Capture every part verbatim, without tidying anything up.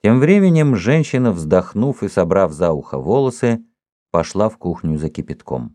Тем временем женщина, вздохнув и собрав за ухо волосы, пошла в кухню за кипятком.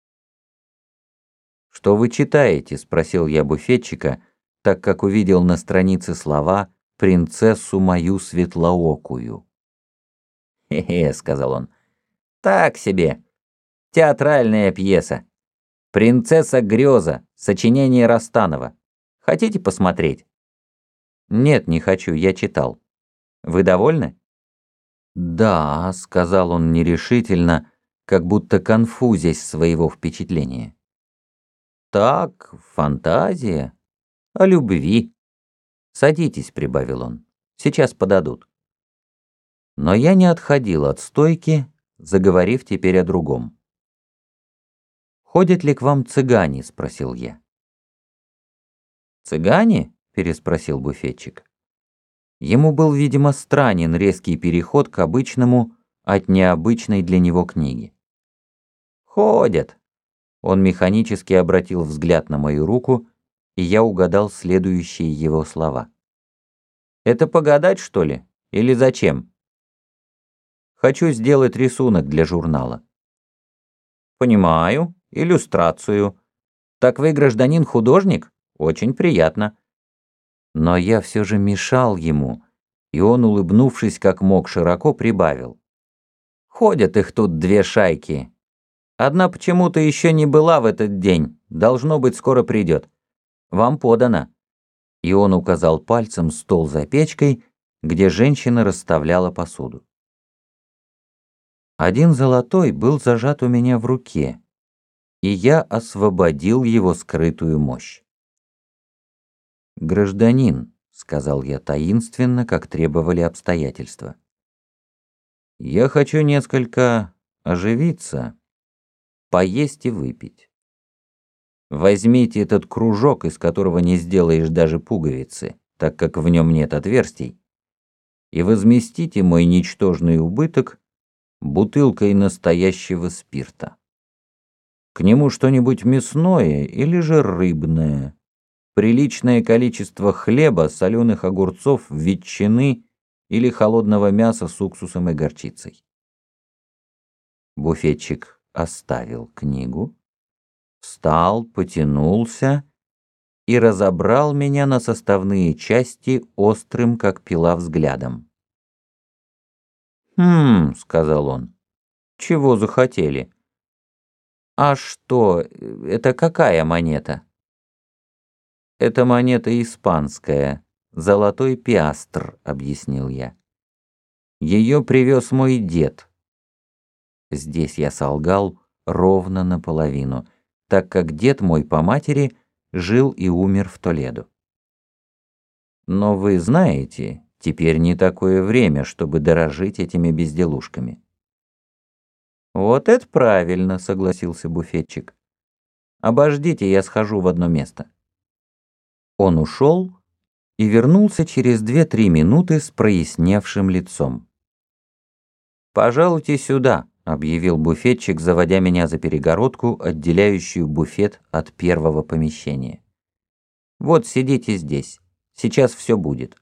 «Что вы читаете?» — спросил я буфетчика, так как увидел на странице слова «принцессу мою светлоокую». «Хе-хе», — сказал он, — «так себе. Театральная пьеса. «Принцесса Греза», сочинение Ростанова. Хотите посмотреть?» «Нет, не хочу, я читал. Вы довольны?» «Да», — сказал он нерешительно, как будто конфузясь своего впечатления. «Так, фантазия. О любви. Садитесь», — прибавил он. «Сейчас подадут». Но я не отходил от стойки, заговорив теперь о другом. «Ходят ли к вам цыгане?» — спросил я. «Цыгане?» — переспросил буфетчик. Ему был, видимо, странен резкий переход к обычному от необычной для него книги. «Ходят». Он механически обратил взгляд на мою руку, и я угадал следующие его слова. «Это погадать, что ли? Или зачем?» «Хочу сделать рисунок для журнала». «Понимаю. Иллюстрацию. Так вы, гражданин-художник? Очень приятно». Но я все же мешал ему, и он, улыбнувшись как мог широко, прибавил. «Ходят их тут две шайки. Одна почему-то еще не была в этот день, должно быть, скоро придет. Вам подано». И он указал пальцем стол за печкой, где женщина расставляла посуду. Один золотой был зажат у меня в руке, и я освободил его скрытую мощь. «Гражданин», — сказал я таинственно, как требовали обстоятельства, — «я хочу несколько оживиться, поесть и выпить. Возьмите этот кружок, из которого не сделаешь даже пуговицы, так как в нем нет отверстий, и возместите мой ничтожный убыток бутылкой настоящего спирта. К нему что-нибудь мясное или же рыбное, приличное количество хлеба, соленых огурцов, ветчины или холодного мяса с уксусом и горчицей». Буфетчик оставил книгу, встал, потянулся и разобрал меня на составные части острым, как пила, взглядом. «Хм», — сказал он, — «чего захотели? А что, это какая монета?» «Это монета испанская, золотой пиастр», — объяснил я. «Ее привез мой дед». Здесь я солгал ровно наполовину, так как дед мой по матери жил и умер в Толедо. Но вы знаете, теперь не такое время, чтобы дорожить этими безделушками. «Вот это правильно», — согласился буфетчик. «Обождите, я схожу в одно место». Он ушел и вернулся через две-три минуты с проясневшим лицом. «Пожалуйте сюда», — объявил буфетчик, заводя меня за перегородку, отделяющую буфет от первого помещения. «Вот сидите здесь, сейчас все будет».